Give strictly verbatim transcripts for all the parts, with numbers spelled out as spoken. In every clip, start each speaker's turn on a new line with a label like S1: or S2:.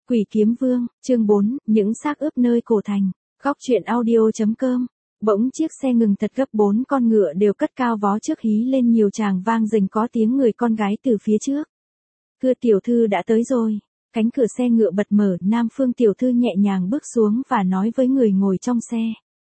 S1: Quỷ Kiếm Vương, chương bốn, những xác ướp nơi cổ thành. Góc truyện audio.com. Bỗng chiếc xe ngừng thật gấp, bốn con ngựa đều cất cao vó trước hí lên nhiều tràng vang rình, có tiếng người con gái từ phía trước. Thưa tiểu thư đã tới rồi. Cánh cửa xe ngựa bật mở, Nam Phương tiểu thư nhẹ nhàng bước xuống và nói với người ngồi trong xe.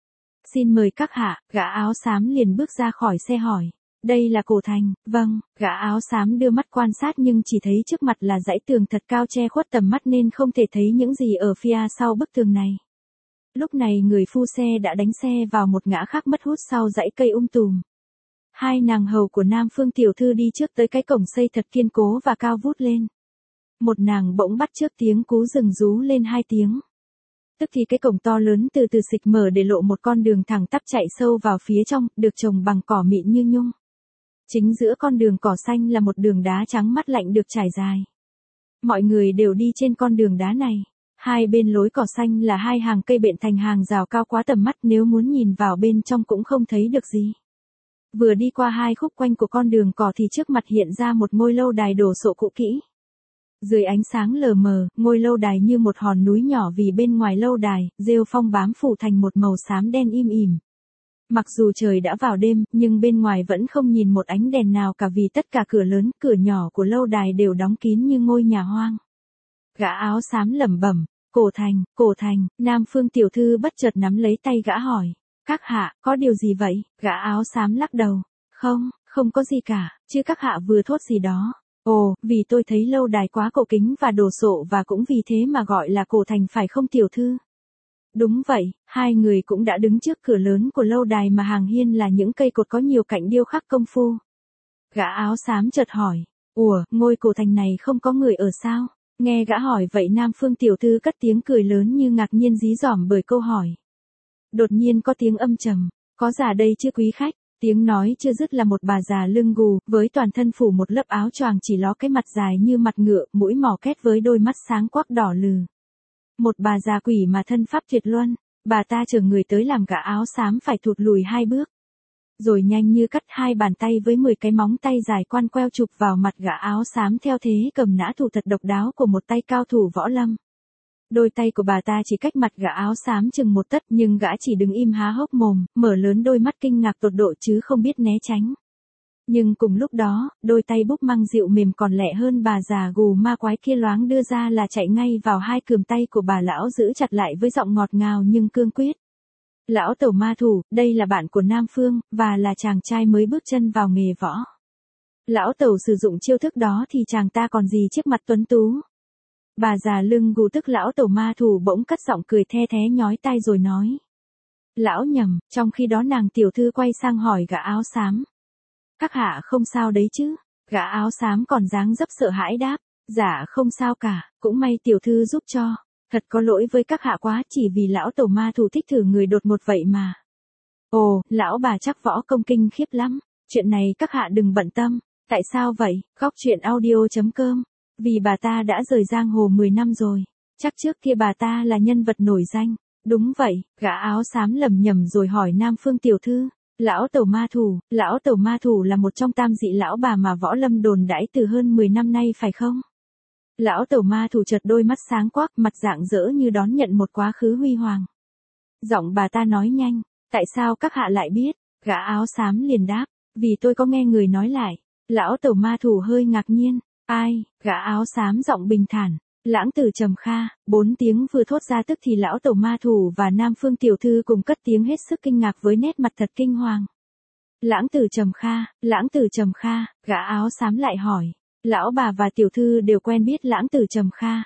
S1: Xin mời các hạ. Gã áo xám liền bước ra khỏi xe hỏi. Đây là cổ thành. Vâng. Gã áo xám đưa mắt quan sát nhưng chỉ thấy trước mặt là dãy tường thật cao che khuất tầm mắt nên không thể thấy những gì ở phía sau bức tường này. Lúc này người phu xe đã đánh xe vào một ngã khác mất hút sau dãy cây um tùm. Hai nàng hầu của Nam Phương tiểu thư đi trước tới cái cổng xây thật kiên cố và cao vút lên. Một nàng bỗng bắt trước tiếng cú rừng rú lên hai tiếng. Tức thì cái cổng to lớn từ từ xịch mở để lộ một con đường thẳng tắp chạy sâu vào phía trong, được trồng bằng cỏ mịn như nhung. Chính giữa con đường cỏ xanh là một đường đá trắng mát lạnh được trải dài. Mọi người đều đi trên con đường đá này. Hai bên lối cỏ xanh là hai hàng cây bện thành hàng rào cao quá tầm mắt, nếu muốn nhìn vào bên trong cũng không thấy được gì. Vừa đi qua hai khúc quanh của con đường cỏ thì trước mặt hiện ra một ngôi lâu đài đổ sộ cũ kỹ. Dưới ánh sáng lờ mờ, ngôi lâu đài như một hòn núi nhỏ, vì bên ngoài lâu đài, rêu phong bám phủ thành một màu xám đen im ỉm. Mặc dù trời đã vào đêm, nhưng bên ngoài vẫn không nhìn một ánh đèn nào cả, vì tất cả cửa lớn, cửa nhỏ của lâu đài đều đóng kín như ngôi nhà hoang. Gã áo xám lẩm bẩm, cổ thành, cổ thành. Nam Phương tiểu thư bất chợt nắm lấy tay gã hỏi, các hạ, có điều gì vậy? Gã áo xám lắc đầu, không, không có gì cả, chứ các hạ vừa thốt gì đó. Ồ, vì tôi thấy lâu đài quá cổ kính và đồ sộ và cũng vì thế mà gọi là cổ thành phải không tiểu thư? Đúng vậy, hai người cũng đã đứng trước cửa lớn của lâu đài mà hàng hiên là những cây cột có nhiều cạnh điêu khắc công phu. Gã áo xám chợt hỏi, ủa, ngôi cổ thành này không có người ở sao? Nghe gã hỏi vậy, Nam Phương tiểu thư cất tiếng cười lớn như ngạc nhiên dí dỏm bởi câu hỏi. Đột nhiên có tiếng âm trầm, có già đây chứ quý khách? Tiếng nói chưa dứt là một bà già lưng gù, với toàn thân phủ một lớp áo choàng chỉ ló cái mặt dài như mặt ngựa, mũi mỏ két với đôi mắt sáng quắc đỏ lừ. Một bà già quỷ mà thân pháp tuyệt luân, bà ta chở người tới làm gã áo xám phải thụt lùi hai bước. Rồi nhanh như cắt, hai bàn tay với mười cái móng tay dài quan queo chụp vào mặt gã áo xám theo thế cầm nã thủ thật độc đáo của một tay cao thủ võ lâm. Đôi tay của bà ta chỉ cách mặt gã áo xám chừng một tấc, nhưng gã chỉ đứng im há hốc mồm, mở lớn đôi mắt kinh ngạc tột độ chứ không biết né tránh. Nhưng cùng lúc đó, đôi tay búp măng dịu mềm còn lẹ hơn bà già gù ma quái kia loáng đưa ra là chạy ngay vào hai cườm tay của bà lão, giữ chặt lại với giọng ngọt ngào nhưng cương quyết. Lão tẩu ma thủ, đây là bạn của Nam Phương, và là chàng trai mới bước chân vào nghề võ. Lão tẩu sử dụng chiêu thức đó thì chàng ta còn gì trước mặt tuấn tú. Bà già lưng gù tức lão tẩu ma thủ bỗng cất giọng cười the thé nhói tai rồi nói. Lão nhầm. Trong khi đó nàng tiểu thư quay sang hỏi gã áo xám. Các hạ không sao đấy chứ? Gã áo xám còn dáng dấp sợ hãi đáp. Dạ không sao cả, cũng may tiểu thư giúp cho. Thật có lỗi với các hạ quá, chỉ vì lão tẩu ma thủ thích thử người đột ngột vậy mà. Ồ, lão bà chắc võ công kinh khiếp lắm. Chuyện này các hạ đừng bận tâm. Tại sao vậy? Góc truyện audio.com. Vì bà ta đã rời giang hồ mười năm rồi. Chắc trước kia bà ta là nhân vật nổi danh. Đúng vậy. Gã áo xám lầm nhầm rồi hỏi Nam Phương tiểu thư. Lão tẩu ma thủ, lão tẩu ma thủ là một trong tam dị lão bà mà võ lâm đồn đãi từ hơn mười năm nay phải không? Lão tẩu ma thủ chợt đôi mắt sáng quắc, mặt rạng rỡ như đón nhận một quá khứ huy hoàng. Giọng bà ta nói nhanh, tại sao các hạ lại biết? Gã áo xám liền đáp, vì tôi có nghe người nói lại. Lão tẩu ma thủ hơi ngạc nhiên, ai? Gã áo xám giọng bình thản, Lãng Tử Trầm Kha. Bốn tiếng vừa thốt ra tức thì lão tẩu ma thủ và Nam Phương tiểu thư cùng cất tiếng hết sức kinh ngạc với nét mặt thật kinh hoàng. Lãng Tử Trầm Kha, Lãng Tử Trầm Kha. Gã áo xám lại hỏi, lão bà và tiểu thư đều quen biết Lãng Tử Trầm Kha?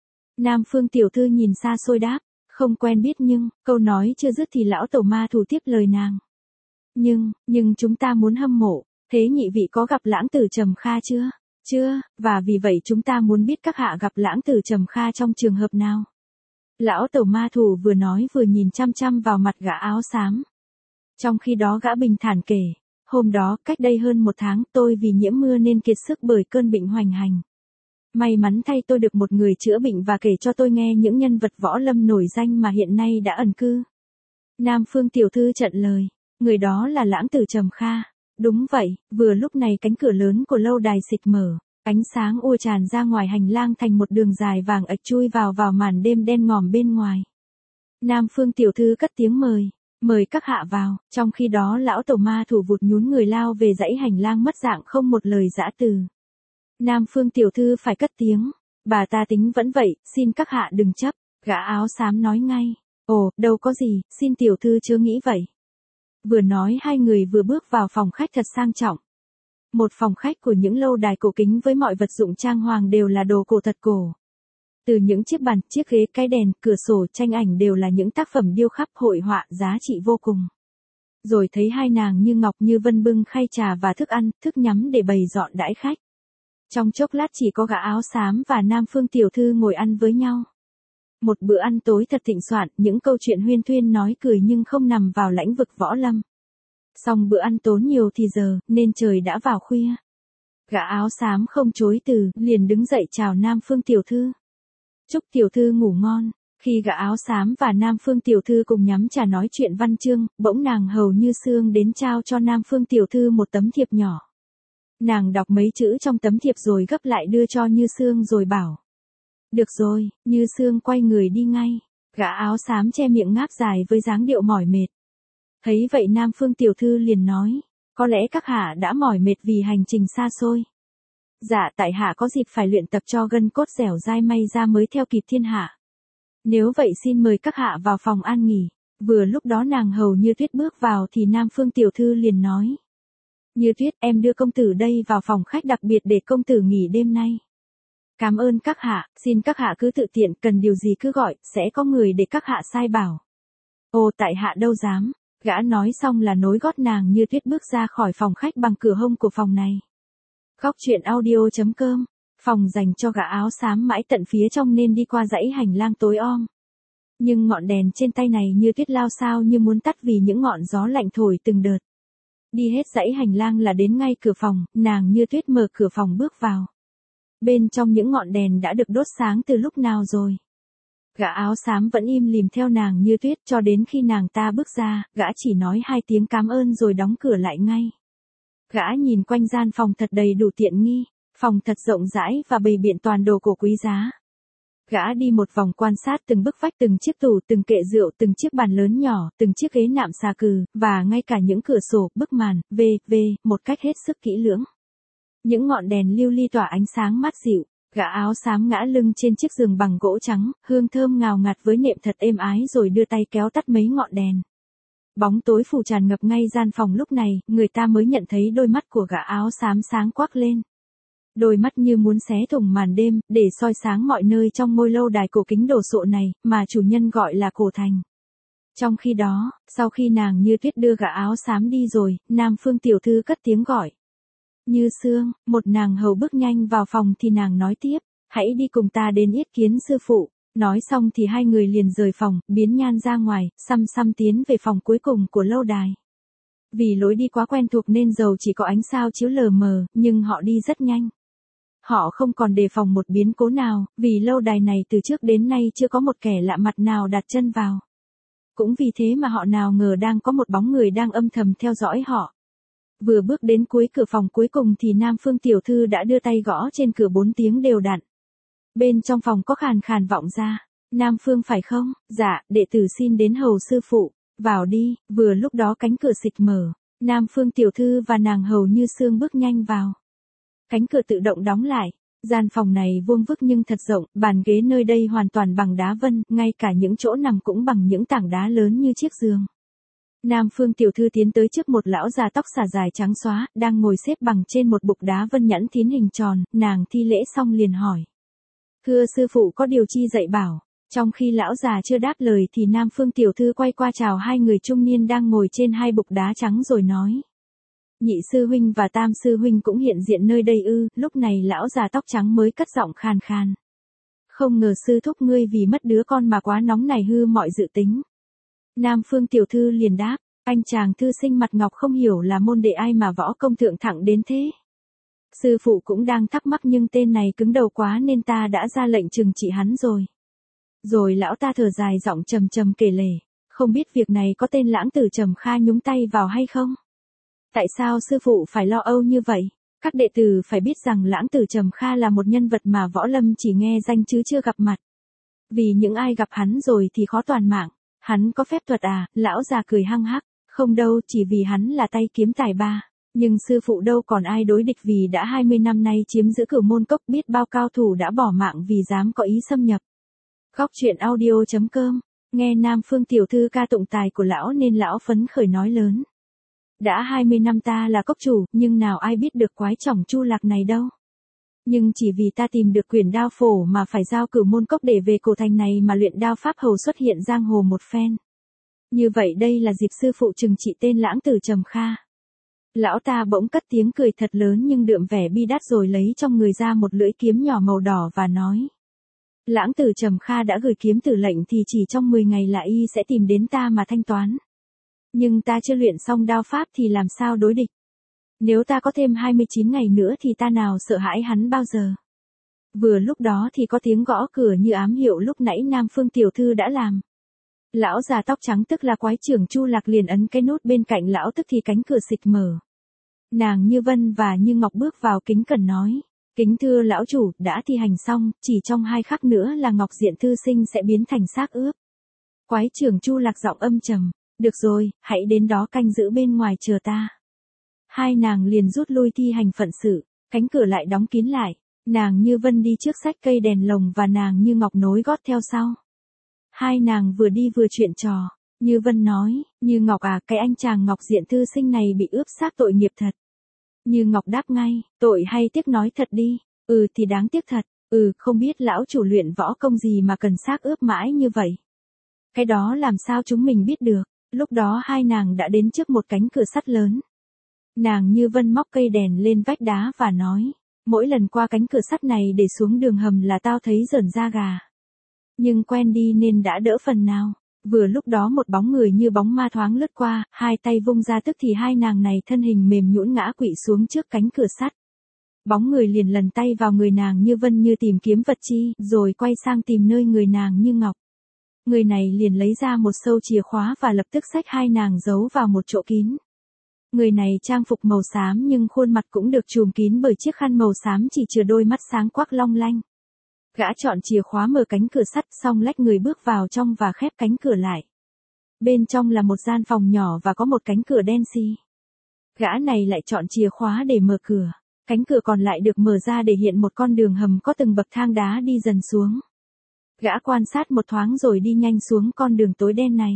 S1: Nam Phương tiểu thư nhìn xa xôi đáp, không quen biết, nhưng câu nói chưa dứt thì lão tẩu ma thủ tiếp lời nàng. Nhưng, nhưng chúng ta muốn hâm mộ. Thế nhị vị có gặp Lãng Tử Trầm Kha chưa? Chưa, và vì vậy chúng ta muốn biết các hạ gặp Lãng Tử Trầm Kha trong trường hợp nào? Lão tẩu ma thủ vừa nói vừa nhìn chăm chăm vào mặt gã áo xám. Trong khi đó gã bình thản kể, hôm đó, cách đây hơn một tháng, tôi vì nhiễm mưa nên kiệt sức bởi cơn bệnh hoành hành. May mắn thay tôi được một người chữa bệnh và kể cho tôi nghe những nhân vật võ lâm nổi danh mà hiện nay đã ẩn cư. Nam Phương tiểu thư trận lời, người đó là Lãng Tử Trầm Kha. Đúng vậy, vừa lúc này cánh cửa lớn của lâu đài xịch mở. Ánh sáng ùa tràn ra ngoài hành lang thành một đường dài vàng ạch chui vào vào màn đêm đen ngòm bên ngoài. Nam Phương tiểu thư cất tiếng mời, mời các hạ vào, trong khi đó lão tổ ma thủ vụt nhún người lao về dãy hành lang mất dạng không một lời giã từ. Nam Phương tiểu thư phải cất tiếng, bà ta tính vẫn vậy, xin các hạ đừng chấp, gã áo xám nói ngay, ồ, đâu có gì, xin tiểu thư chớ nghĩ vậy. Vừa nói hai người vừa bước vào phòng khách thật sang trọng. Một phòng khách của những lâu đài cổ kính với mọi vật dụng trang hoàng đều là đồ cổ thật cổ. Từ những chiếc bàn, chiếc ghế, cái đèn, cửa sổ, tranh ảnh đều là những tác phẩm điêu khắc hội họa giá trị vô cùng. Rồi thấy hai nàng Như Ngọc Như Vân bưng khay trà và thức ăn, thức nhắm để bày dọn đãi khách. Trong chốc lát chỉ có gã áo xám và Nam Phương tiểu thư ngồi ăn với nhau. Một bữa ăn tối thật thịnh soạn, những câu chuyện huyên thuyên nói cười nhưng không nằm vào lãnh vực võ lâm. Xong bữa ăn tốn nhiều thì giờ, nên trời đã vào khuya. Gã áo xám không chối từ, liền đứng dậy chào Nam Phương tiểu thư. Chúc tiểu thư ngủ ngon. Khi gã áo xám và Nam Phương tiểu thư cùng nhắm trà nói chuyện văn chương, bỗng nàng hầu Như Sương đến trao cho Nam Phương tiểu thư một tấm thiệp nhỏ. Nàng đọc mấy chữ trong tấm thiệp rồi gấp lại đưa cho Như Sương rồi bảo. Được rồi, Như Sương quay người đi ngay. Gã áo xám che miệng ngáp dài với dáng điệu mỏi mệt. Thấy vậy Nam Phương tiểu thư liền nói, có lẽ các hạ đã mỏi mệt vì hành trình xa xôi. Dạ, tại hạ có dịp phải luyện tập cho gân cốt dẻo dai may ra mới theo kịp thiên hạ. Nếu vậy xin mời các hạ vào phòng an nghỉ. Vừa lúc đó nàng hầu Như Tuyết bước vào thì Nam Phương tiểu thư liền nói. Như Tuyết, em đưa công tử đây vào phòng khách đặc biệt để công tử nghỉ đêm nay. Cảm ơn các hạ, xin các hạ cứ tự tiện, cần điều gì cứ gọi, sẽ có người để các hạ sai bảo. Ồ, tại hạ đâu dám. Gã nói xong là nối gót nàng Như Tuyết bước ra khỏi phòng khách bằng cửa hông của phòng này. Góc truyện audio chấm com, phòng dành cho gã áo xám mãi tận phía trong nên đi qua dãy hành lang tối om. Nhưng ngọn đèn trên tay này Như Tuyết lao sao như muốn tắt vì những ngọn gió lạnh thổi từng đợt. Đi hết dãy hành lang là đến ngay cửa phòng, nàng Như Tuyết mở cửa phòng bước vào. Bên trong những ngọn đèn đã được đốt sáng từ lúc nào rồi. Gã áo xám vẫn im lìm theo nàng Như Tuyết cho đến khi nàng ta bước ra, gã chỉ nói hai tiếng cảm ơn rồi đóng cửa lại ngay. Gã nhìn quanh gian phòng thật đầy đủ tiện nghi, phòng thật rộng rãi và bày biện toàn đồ cổ quý giá. Gã đi một vòng quan sát từng bức vách, từng chiếc tủ, từng kệ rượu, từng chiếc bàn lớn nhỏ, từng chiếc ghế nạm xà cừ, và ngay cả những cửa sổ, bức màn, vê vê, một cách hết sức kỹ lưỡng. Những ngọn đèn lưu ly tỏa ánh sáng mát dịu, gã áo xám ngã lưng trên chiếc giường bằng gỗ trắng, hương thơm ngào ngạt với nệm thật êm ái rồi đưa tay kéo tắt mấy ngọn đèn. Bóng tối phủ tràn ngập ngay gian phòng lúc này, người ta mới nhận thấy đôi mắt của gã áo xám sáng quắc lên. Đôi mắt như muốn xé thủng màn đêm, để soi sáng mọi nơi trong ngôi lâu đài cổ kính đồ sộ này, mà chủ nhân gọi là cổ thành. Trong khi đó, sau khi nàng Như Tuyết đưa gã áo xám đi rồi, Nam Phương tiểu thư cất tiếng gọi. Như Sương, một nàng hầu bước nhanh vào phòng thì nàng nói tiếp, hãy đi cùng ta đến yết kiến sư phụ. Nói xong thì hai người liền rời phòng, biến nhan ra ngoài, xăm xăm tiến về phòng cuối cùng của lâu đài. Vì lối đi quá quen thuộc nên dầu chỉ có ánh sao chiếu lờ mờ, nhưng họ đi rất nhanh. Họ không còn đề phòng một biến cố nào, vì lâu đài này từ trước đến nay chưa có một kẻ lạ mặt nào đặt chân vào. Cũng vì thế mà họ nào ngờ đang có một bóng người đang âm thầm theo dõi họ. Vừa bước đến cuối cửa phòng cuối cùng thì Nam Phương tiểu thư đã đưa tay gõ trên cửa bốn tiếng đều đặn. Bên trong phòng có khàn khàn vọng ra. Nam Phương phải không? Dạ, đệ tử xin đến hầu sư phụ. Vào đi. Vừa lúc đó cánh cửa xịch mở. Nam Phương tiểu thư và nàng hầu Như Sương bước nhanh vào. Cánh cửa tự động đóng lại. Gian phòng này vuông vức nhưng thật rộng, bàn ghế nơi đây hoàn toàn bằng đá vân, ngay cả những chỗ nằm cũng bằng những tảng đá lớn như chiếc giường. Nam Phương tiểu thư tiến tới trước một lão già tóc xả dài trắng xóa, đang ngồi xếp bằng trên một bục đá vân nhẵn thín hình tròn, nàng thi lễ xong liền hỏi. Thưa sư phụ có điều chi dạy bảo. Trong khi lão già chưa đáp lời thì Nam Phương tiểu thư quay qua chào hai người trung niên đang ngồi trên hai bục đá trắng rồi nói. Nhị sư huynh và tam sư huynh cũng hiện diện nơi đây ư? Lúc này lão già tóc trắng mới cất giọng khàn khàn. Không ngờ sư thúc ngươi vì mất đứa con mà quá nóng này hư mọi dự tính. Nam Phương tiểu thư liền đáp, anh chàng thư sinh mặt ngọc không hiểu là môn đệ ai mà võ công thượng thẳng đến thế. Sư phụ cũng đang thắc mắc nhưng tên này cứng đầu quá nên ta đã ra lệnh trừng trị hắn rồi. Rồi lão ta thở dài giọng trầm trầm kể lể, không biết việc này có tên lãng tử Trầm Kha nhúng tay vào hay không? Tại sao sư phụ phải lo âu như vậy? Các đệ tử phải biết rằng Lãng Tử Trầm Kha là một nhân vật mà võ lâm chỉ nghe danh chứ chưa gặp mặt. Vì những ai gặp hắn rồi thì khó toàn mạng. Hắn có phép thuật à? Lão già cười hăng hắc. Không đâu, chỉ vì hắn là tay kiếm tài ba. Nhưng sư phụ đâu còn ai đối địch, vì đã hai mươi năm nay chiếm giữ Cửu Môn Cốc, biết bao cao thủ đã bỏ mạng vì dám có ý xâm nhập. Góc truyện audio chấm com. Nghe Nam Phương tiểu thư ca tụng tài của lão nên lão phấn khởi nói lớn. Đã hai mươi năm ta là cốc chủ, nhưng nào ai biết được quái chỏng Chu Lạc này đâu. Nhưng chỉ vì ta tìm được quyển đao phổ mà phải giao Cửu Môn Cốc để về cổ thành này mà luyện đao pháp hầu xuất hiện giang hồ một phen. Như vậy đây là dịp sư phụ trừng trị tên Lãng Tử Trầm Kha. Lão ta bỗng cất tiếng cười thật lớn nhưng đượm vẻ bi đát, rồi lấy trong người ra một lưỡi kiếm nhỏ màu đỏ và nói. Lãng Tử Trầm Kha đã gửi kiếm tử lệnh thì chỉ trong mười ngày là y sẽ tìm đến ta mà thanh toán. Nhưng ta chưa luyện xong đao pháp thì làm sao đối địch. Nếu ta có thêm hai mươi chín ngày nữa thì ta nào sợ hãi hắn bao giờ. Vừa lúc đó thì có tiếng gõ cửa như ám hiệu lúc nãy Nam Phương tiểu thư đã làm. Lão già tóc trắng tức là quái trưởng Chu Lạc liền ấn cái nút bên cạnh lão, tức thì cánh cửa xịch mở. Nàng Như Vân và Như Ngọc bước vào kính cẩn nói. Kính thưa lão chủ, đã thi hành xong, chỉ trong hai khắc nữa là Ngọc Diện thư sinh sẽ biến thành xác ướp. Quái trưởng Chu Lạc giọng âm trầm. Được rồi, hãy đến đó canh giữ bên ngoài chờ ta. Hai nàng liền rút lui thi hành phận sự, cánh cửa lại đóng kín lại. Nàng Như Vân đi trước xách cây đèn lồng và nàng Như Ngọc nối gót theo sau. Hai nàng vừa đi vừa chuyện trò. Như Vân nói, Như Ngọc à, cái anh chàng Ngọc Diện thư sinh này bị ướp xác tội nghiệp thật. Như Ngọc đáp ngay, tội hay tiếc nói thật đi. Ừ thì đáng tiếc thật. Ừ, không biết lão chủ luyện võ công gì mà cần xác ướp mãi như vậy. Cái đó làm sao chúng mình biết được. Lúc đó hai nàng đã đến trước một cánh cửa sắt lớn. Nàng Như Vân móc cây đèn lên vách đá và nói, mỗi lần qua cánh cửa sắt này để xuống đường hầm là tao thấy rợn da gà. Nhưng quen đi nên đã đỡ phần nào. Vừa lúc đó một bóng người như bóng ma thoáng lướt qua, hai tay vung ra tức thì hai nàng này thân hình mềm nhũn ngã quỵ xuống trước cánh cửa sắt. Bóng người liền lần tay vào người nàng Như Vân như tìm kiếm vật chi, rồi quay sang tìm nơi người nàng Như Ngọc. Người này liền lấy ra một sâu chìa khóa và lập tức xách hai nàng giấu vào một chỗ kín. Người này trang phục màu xám nhưng khuôn mặt cũng được trùm kín bởi chiếc khăn màu xám, chỉ chừa đôi mắt sáng quắc long lanh. Gã chọn chìa khóa mở cánh cửa sắt xong lách người bước vào trong và khép cánh cửa lại. Bên trong là một gian phòng nhỏ và có một cánh cửa đen xì. Gã này lại chọn chìa khóa để mở cửa. Cánh cửa còn lại được mở ra để hiện một con đường hầm có từng bậc thang đá đi dần xuống. Gã quan sát một thoáng rồi đi nhanh xuống con đường tối đen này.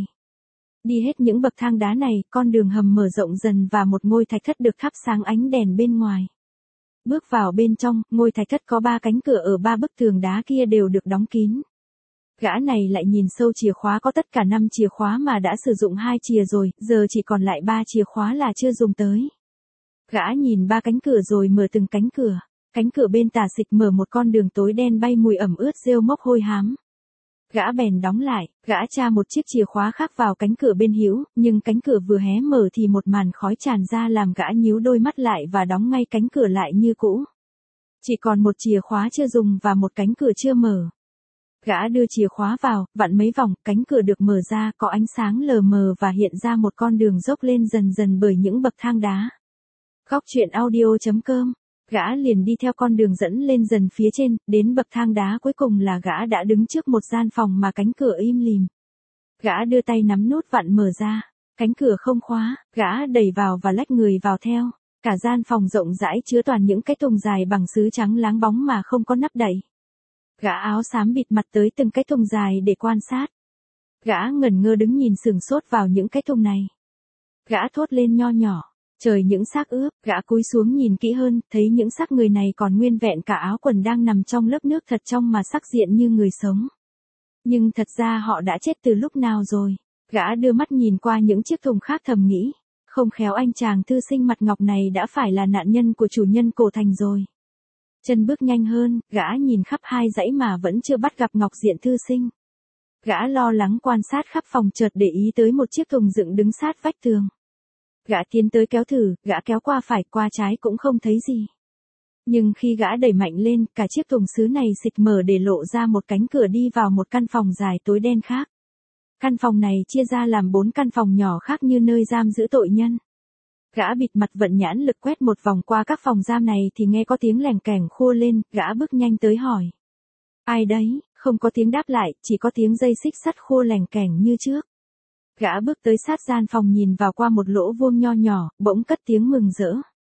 S1: Đi hết những bậc thang đá này, con đường hầm mở rộng dần và một ngôi thạch thất được thắp sáng ánh đèn bên ngoài. Bước vào bên trong, ngôi thạch thất có ba cánh cửa ở ba bức tường đá kia đều được đóng kín. Gã này lại nhìn sâu chìa khóa, có tất cả năm chìa khóa mà đã sử dụng hai chìa rồi, giờ chỉ còn lại ba chìa khóa là chưa dùng tới. Gã nhìn ba cánh cửa rồi mở từng cánh cửa. Cánh cửa bên tả xịch mở một con đường tối đen bay mùi ẩm ướt rêu mốc hôi hám. Gã bèn đóng lại, gã tra một chiếc chìa khóa khác vào cánh cửa bên hữu, nhưng cánh cửa vừa hé mở thì một màn khói tràn ra làm gã nhíu đôi mắt lại và đóng ngay cánh cửa lại như cũ. Chỉ còn một chìa khóa chưa dùng và một cánh cửa chưa mở. Gã đưa chìa khóa vào, vặn mấy vòng, cánh cửa được mở ra, có ánh sáng lờ mờ và hiện ra một con đường dốc lên dần dần bởi những bậc thang đá. Góc truyện audio chấm com. Gã liền đi theo con đường dẫn lên dần phía trên, đến bậc thang đá cuối cùng là gã đã đứng trước một gian phòng mà cánh cửa im lìm. Gã đưa tay nắm nút vặn mở ra, cánh cửa không khóa, gã đẩy vào và lách người vào theo. Cả gian phòng rộng rãi chứa toàn những cái thùng dài bằng sứ trắng láng bóng mà không có nắp đậy. Gã áo xám bịt mặt tới từng cái thùng dài để quan sát. Gã ngẩn ngơ đứng nhìn sửng sốt vào những cái thùng này. Gã thốt lên nho nhỏ. Trời, những xác ướp. Gã cúi xuống nhìn kỹ hơn, thấy những xác người này còn nguyên vẹn cả áo quần đang nằm trong lớp nước thật trong mà sắc diện như người sống. Nhưng thật ra họ đã chết từ lúc nào rồi. Gã đưa mắt nhìn qua những chiếc thùng khác thầm nghĩ. Không khéo anh chàng thư sinh mặt ngọc này đã phải là nạn nhân của chủ nhân cổ thành rồi. Chân bước nhanh hơn, gã nhìn khắp hai dãy mà vẫn chưa bắt gặp Ngọc Diện thư sinh. Gã lo lắng quan sát khắp phòng chợt để ý tới một chiếc thùng dựng đứng sát vách tường. Gã tiến tới kéo thử, gã kéo qua phải qua trái cũng không thấy gì. Nhưng khi gã đẩy mạnh lên, cả chiếc thùng sứ này xịch mở để lộ ra một cánh cửa đi vào một căn phòng dài tối đen khác. Căn phòng này chia ra làm bốn căn phòng nhỏ khác như nơi giam giữ tội nhân. Gã bịt mặt vận nhãn lực quét một vòng qua các phòng giam này thì nghe có tiếng lèng kèng khua lên, gã bước nhanh tới hỏi. Ai đấy? Không có tiếng đáp lại, chỉ có tiếng dây xích sắt khua lèng kèng như trước. Gã bước tới sát gian phòng nhìn vào qua một lỗ vuông nho nhỏ, bỗng cất tiếng mừng rỡ.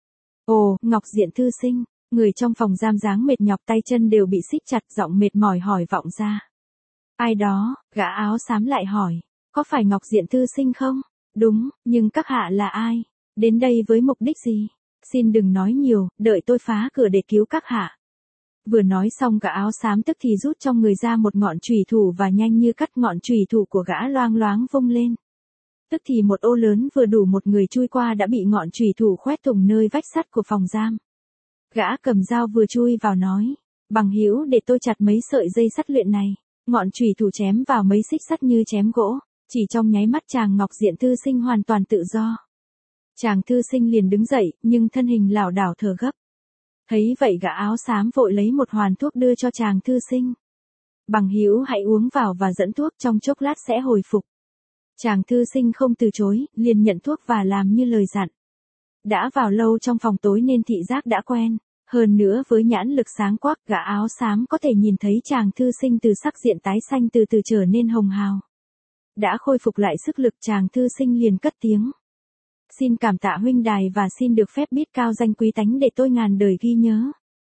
S1: Ồ, Ngọc Diện thư sinh, người trong phòng giam dáng mệt nhọc tay chân đều bị xích chặt, giọng mệt mỏi hỏi vọng ra. Ai đó? Gã áo xám lại hỏi. Có phải Ngọc Diện thư sinh không? Đúng, nhưng các hạ là ai? Đến đây với mục đích gì? Xin đừng nói nhiều, đợi tôi phá cửa để cứu các hạ. Vừa nói xong gã áo xám tức thì rút trong người ra một ngọn chùy thủ và nhanh như cắt ngọn chùy thủ của gã loang loáng vung lên. Tức thì một ô lớn vừa đủ một người chui qua đã bị ngọn chùy thủ khoét thủng nơi vách sắt của phòng giam. Gã cầm dao vừa chui vào nói, bằng hữu để tôi chặt mấy sợi dây sắt luyện này. Ngọn chùy thủ chém vào mấy xích sắt như chém gỗ, chỉ trong nháy mắt chàng Ngọc Diện thư sinh hoàn toàn tự do. Chàng thư sinh liền đứng dậy, nhưng thân hình lảo đảo thở gấp. Thấy vậy gã áo xám vội lấy một hoàn thuốc đưa cho chàng thư sinh. Bằng hữu hãy uống vào và dẫn thuốc, trong chốc lát sẽ hồi phục. Chàng thư sinh không từ chối, liền nhận thuốc và làm như lời dặn. Đã vào lâu trong phòng tối nên thị giác đã quen, hơn nữa với nhãn lực sáng quắc gã áo xám có thể nhìn thấy chàng thư sinh từ sắc diện tái xanh từ từ trở nên hồng hào. Đã khôi phục lại sức lực chàng thư sinh liền cất tiếng. Xin cảm tạ huynh đài và xin được phép biết cao danh quý tánh để tôi ngàn đời ghi nhớ.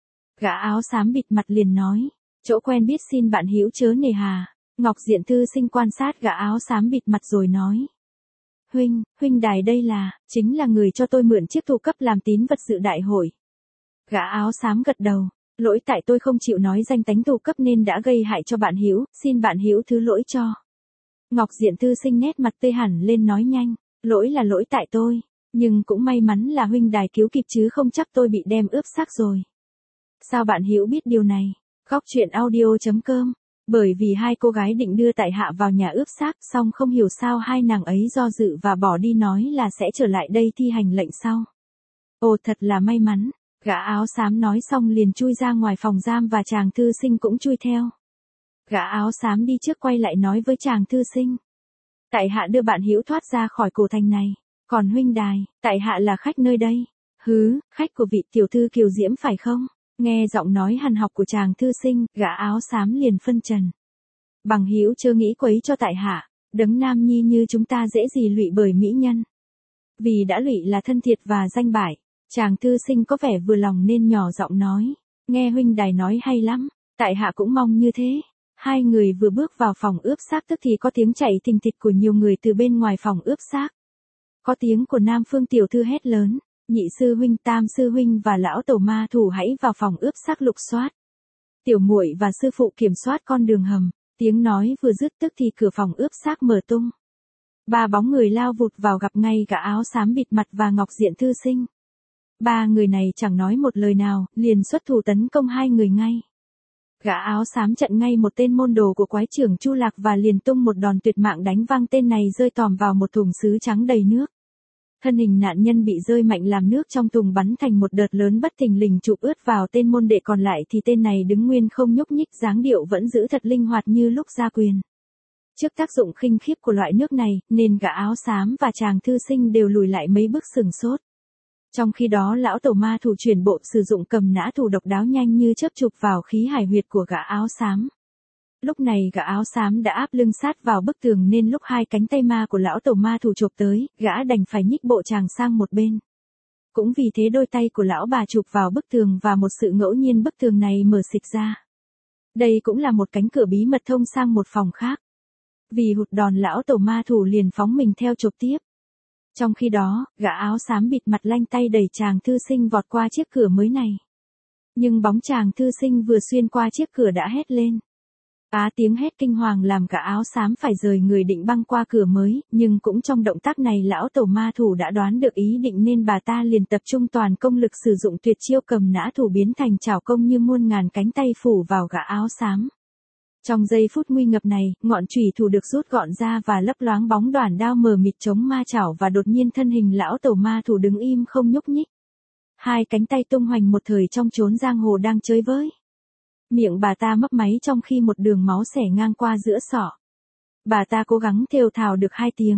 S1: Gã áo xám bịt mặt liền nói, chỗ quen biết xin bạn hữu chớ nề hà. Ngọc Diện thư sinh quan sát gã áo xám bịt mặt rồi nói. Huynh, huynh đài đây là, chính là người cho tôi mượn chiếc thủ cấp làm tín vật dự đại hội. Gã áo xám gật đầu, lỗi tại tôi không chịu nói danh tánh thủ cấp nên đã gây hại cho bạn hữu, xin bạn hữu thứ lỗi cho. Ngọc Diện thư sinh nét mặt tươi hẳn lên nói nhanh, lỗi là lỗi tại tôi, nhưng cũng may mắn là huynh đài cứu kịp chứ không chắc tôi bị đem ướp xác rồi. Sao bạn hữu biết điều này? Góc truyện audio chấm com. Bởi vì hai cô gái định đưa tại hạ vào nhà ướp xác, xong không hiểu sao hai nàng ấy do dự và bỏ đi nói là sẽ trở lại đây thi hành lệnh sau. Ồ thật là may mắn, gã áo xám nói xong liền chui ra ngoài phòng giam và chàng thư sinh cũng chui theo. Gã áo xám đi trước quay lại nói với chàng thư sinh. Tại hạ đưa bạn hữu thoát ra khỏi cổ thành này, còn huynh đài, tại hạ là khách nơi đây. Hứ, khách của vị tiểu thư Kiều Diễm phải không? Nghe giọng nói hằn học của chàng thư sinh, gã áo xám liền phân trần. Bằng hữu chớ nghĩ quấy cho tại hạ, đấng nam nhi như chúng ta dễ gì lụy bởi mỹ nhân. Vì đã lụy là thân thiệt và danh bại, chàng thư sinh có vẻ vừa lòng nên nhỏ giọng nói, nghe huynh đài nói hay lắm, tại hạ cũng mong như thế. Hai người vừa bước vào phòng ướp xác tức thì có tiếng chạy thình thịch của nhiều người từ bên ngoài phòng ướp xác. Có tiếng của Nam Phương tiểu thư hét lớn. Nhị sư huynh, tam sư huynh và lão tổ ma thủ hãy vào phòng ướp xác lục soát. Tiểu muội và sư phụ kiểm soát con đường hầm. Tiếng nói vừa dứt tức thì cửa phòng ướp xác mở tung. Ba bóng người lao vụt vào gặp ngay gã áo xám bịt mặt và Ngọc Diện thư sinh. Ba người này chẳng nói một lời nào, liền xuất thủ tấn công hai người ngay. Gã áo xám chặn ngay một tên môn đồ của quái trưởng Chu Lạc và liền tung một đòn tuyệt mạng đánh văng tên này rơi tòm vào một thùng sứ trắng đầy nước. Thân hình nạn nhân bị rơi mạnh làm nước trong thùng bắn thành một đợt lớn bất thình lình chụp ướt vào tên môn đệ còn lại thì tên này đứng nguyên không nhúc nhích, dáng điệu vẫn giữ thật linh hoạt như lúc ra quyền. Trước tác dụng khinh khiếp của loại nước này, nên gã áo xám và chàng thư sinh đều lùi lại mấy bước sừng sốt. Trong khi đó lão tổ ma thủ chuyển bộ sử dụng cầm nã thủ độc đáo nhanh như chớp chụp vào khí hải huyệt của gã áo xám. Lúc này gã áo xám đã áp lưng sát vào bức tường nên lúc hai cánh tay ma của lão tổ ma thủ chụp tới, gã đành phải nhích bộ chàng sang một bên. Cũng vì thế đôi tay của lão bà chụp vào bức tường và một sự ngẫu nhiên bức tường này mở xịch ra. Đây cũng là một cánh cửa bí mật thông sang một phòng khác. Vì hụt đòn lão tổ ma thủ liền phóng mình theo chụp tiếp. Trong khi đó, gã áo xám bịt mặt lanh tay đẩy chàng thư sinh vọt qua chiếc cửa mới này. Nhưng bóng chàng thư sinh vừa xuyên qua chiếc cửa đã hét lên. Á tiếng hét kinh hoàng làm gã áo xám phải rời người định băng qua cửa mới, nhưng cũng trong động tác này lão tổ ma thủ đã đoán được ý định nên bà ta liền tập trung toàn công lực sử dụng tuyệt chiêu cầm nã thủ biến thành chảo công như muôn ngàn cánh tay phủ vào gã áo xám. Trong giây phút nguy ngập này, ngọn chùy thủ được rút gọn ra và lấp loáng bóng đoản đao mờ mịt chống ma chảo và đột nhiên thân hình lão tổ ma thủ đứng im không nhúc nhích. Hai cánh tay tung hoành một thời trong chốn giang hồ đang chơi với. Miệng bà ta mấp máy trong khi một đường máu xẻ ngang qua giữa sọ. Bà ta cố gắng thều thào được hai tiếng.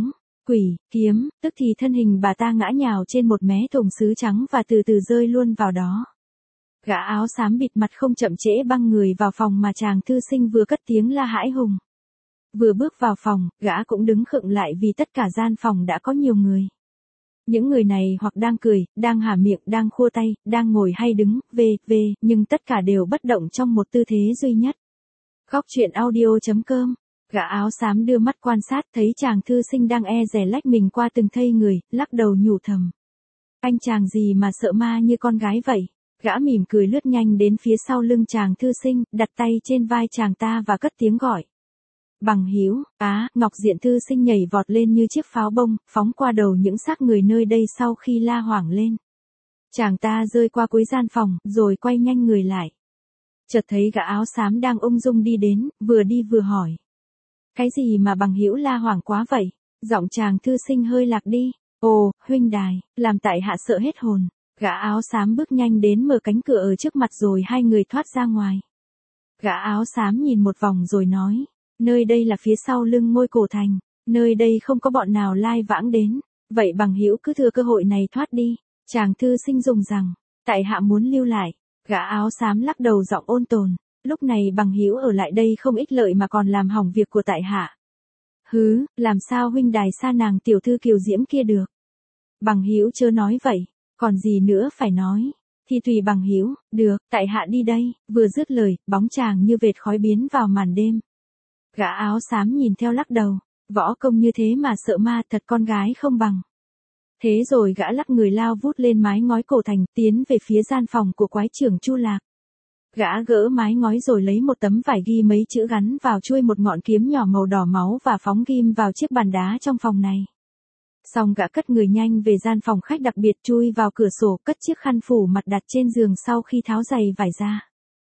S1: Quỷ, kiếm, tức thì thân hình bà ta ngã nhào trên một mé thùng sứ trắng và từ từ rơi luôn vào đó. Gã áo xám bịt mặt không chậm trễ băng người vào phòng mà chàng thư sinh vừa cất tiếng la hãi hùng. Vừa bước vào phòng, gã cũng đứng khựng lại vì tất cả gian phòng đã có nhiều người. Những người này hoặc đang cười, đang há miệng, đang khua tay, đang ngồi hay đứng, về, về, nhưng tất cả đều bất động trong một tư thế duy nhất. Góc truyện audio chấm com. Gã áo xám đưa mắt quan sát thấy chàng thư sinh đang e dè lách mình qua từng thây người, lắc đầu nhủ thầm. Anh chàng gì mà sợ ma như con gái vậy? Gã mỉm cười lướt nhanh đến phía sau lưng chàng thư sinh, đặt tay trên vai chàng ta và cất tiếng gọi. Bằng hữu, á, Ngọc Diện thư sinh nhảy vọt lên như chiếc pháo bông, phóng qua đầu những xác người nơi đây sau khi la hoảng lên. Chàng ta rơi qua cuối gian phòng, rồi quay nhanh người lại. Chợt thấy gã áo xám đang ung dung đi đến, vừa đi vừa hỏi. Cái gì mà bằng hữu la hoảng quá vậy? Giọng chàng thư sinh hơi lạc đi. Ồ, huynh đài, làm tại hạ sợ hết hồn. Gã áo xám bước nhanh đến mở cánh cửa ở trước mặt rồi hai người thoát ra ngoài. Gã áo xám nhìn một vòng rồi nói. Nơi đây là phía sau lưng ngôi cổ thành. Nơi đây không có bọn nào lai vãng đến. Vậy bằng hữu cứ thừa cơ hội này thoát đi. Chàng thư sinh dùng rằng. Tại hạ muốn lưu lại. Gã áo xám lắc đầu giọng ôn tồn. Lúc này bằng hữu ở lại đây không ích lợi mà còn làm hỏng việc của tại hạ. Hứ, làm sao huynh đài xa nàng tiểu thư kiều diễm kia được. Bằng hữu chớ nói vậy. Còn gì nữa phải nói. Thì tùy bằng hữu, được, tại hạ đi đây. Vừa dứt lời, bóng chàng như vệt khói biến vào màn đêm. Gã áo xám nhìn theo lắc đầu. Võ công như thế mà sợ ma, thật con gái không bằng. Thế rồi gã lắc người lao vút lên mái ngói cổ thành, tiến về phía gian phòng của quái trưởng Chu Lạc. Gã gỡ mái ngói rồi lấy một tấm vải ghi mấy chữ gắn vào chuôi một ngọn kiếm nhỏ màu đỏ máu và phóng ghim vào chiếc bàn đá trong phòng này. Xong gã cất người nhanh về gian phòng khách đặc biệt, chui vào cửa sổ, cất chiếc khăn phủ mặt đặt trên giường sau khi tháo giày vải ra.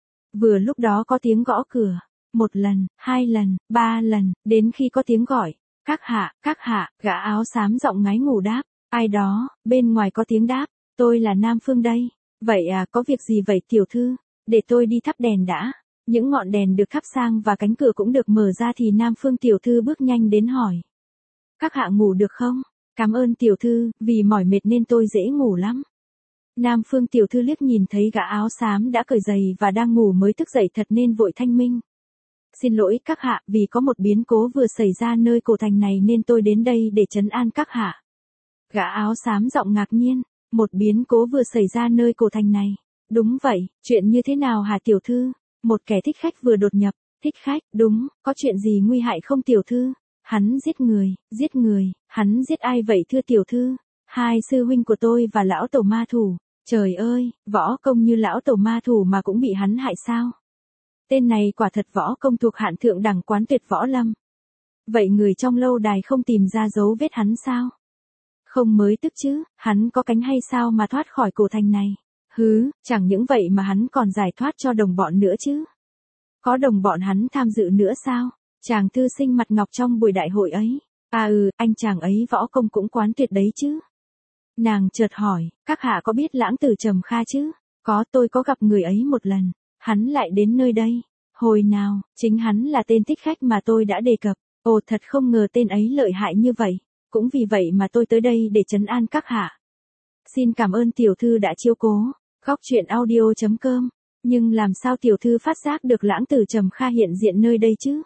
S1: Vừa lúc đó có tiếng gõ cửa. Một lần, hai lần, ba lần, đến khi có tiếng gọi. Các hạ, các hạ, gã áo xám giọng ngái ngủ đáp. Ai đó, bên ngoài có tiếng đáp. Tôi là Nam Phương đây. Vậy à, có việc gì vậy tiểu thư? Để tôi đi thắp đèn đã. Những ngọn đèn được thắp sang và cánh cửa cũng được mở ra thì Nam Phương tiểu thư bước nhanh đến hỏi. Các hạ ngủ được không? Cảm ơn tiểu thư, vì mỏi mệt nên tôi dễ ngủ lắm. Nam Phương tiểu thư liếc nhìn thấy gã áo xám đã cởi giày và đang ngủ mới thức dậy thật nên vội thanh minh. Xin lỗi các hạ, vì có một biến cố vừa xảy ra nơi cổ thành này nên tôi đến đây để trấn an các hạ. Gã áo xám giọng ngạc nhiên. Một biến cố vừa xảy ra nơi cổ thành này. Đúng vậy, chuyện như thế nào hả tiểu thư? Một kẻ thích khách vừa đột nhập. Thích khách, đúng, có chuyện gì nguy hại không tiểu thư? Hắn giết người, giết người, hắn giết ai vậy thưa tiểu thư? Hai sư huynh của tôi và lão tổ ma thủ. Trời ơi, võ công như lão tổ ma thủ mà cũng bị hắn hại sao? Tên này quả thật võ công thuộc hạng thượng đẳng quán tuyệt võ lâm. Vậy người trong lâu đài không tìm ra dấu vết hắn sao? Không mới tức chứ, hắn có cánh hay sao mà thoát khỏi cổ thành này? Hứ, chẳng những vậy mà hắn còn giải thoát cho đồng bọn nữa chứ. Có đồng bọn hắn tham dự nữa sao? Chàng thư sinh mặt ngọc trong buổi đại hội ấy. À ừ, anh chàng ấy võ công cũng quán tuyệt đấy chứ. Nàng chợt hỏi, các hạ có biết lãng tử Trầm Kha chứ? Có, tôi có gặp người ấy một lần. Hắn lại đến nơi đây. Hồi nào, chính hắn là tên thích khách mà tôi đã đề cập. Ồ, thật không ngờ tên ấy lợi hại như vậy. Cũng vì vậy mà tôi tới đây để trấn an các hạ. Xin cảm ơn tiểu thư đã chiếu cố. Góc truyện audio chấm com. Nhưng làm sao tiểu thư phát giác được lãng tử Trầm Kha hiện diện nơi đây chứ?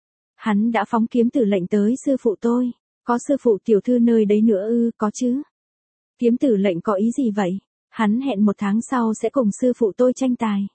S1: Hắn đã phóng kiếm tử lệnh tới sư phụ tôi. Có sư phụ tiểu thư nơi đấy nữa ư? Có chứ. Kiếm tử lệnh có ý gì vậy? Hắn hẹn một tháng sau sẽ cùng sư phụ tôi tranh tài.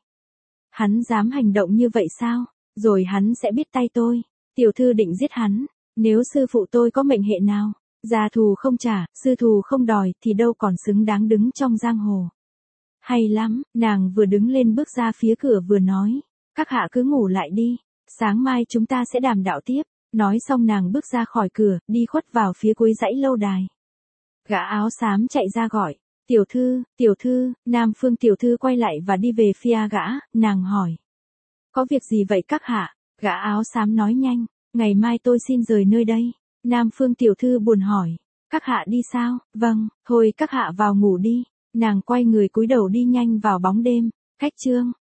S1: Hắn dám hành động như vậy sao? Rồi hắn sẽ biết tay tôi. Tiểu thư định giết hắn. Nếu sư phụ tôi có mệnh hệ nào, gia thù không trả, sư thù không đòi, thì đâu còn xứng đáng đứng trong giang hồ. Hay lắm, nàng vừa đứng lên bước ra phía cửa vừa nói. Các hạ cứ ngủ lại đi. Sáng mai chúng ta sẽ đàm đạo tiếp. Nói xong nàng bước ra khỏi cửa, đi khuất vào phía cuối dãy lâu đài. Gã áo xám chạy ra gọi. Tiểu thư, tiểu thư, Nam Phương tiểu thư quay lại và đi về phía gã, nàng hỏi. Có việc gì vậy các hạ? Gã áo xám nói nhanh. Ngày mai tôi xin rời nơi đây. Nam Phương tiểu thư buồn hỏi. Các hạ đi sao? Vâng, thôi các hạ vào ngủ đi. Nàng quay người cúi đầu đi nhanh vào bóng đêm. Cách chương.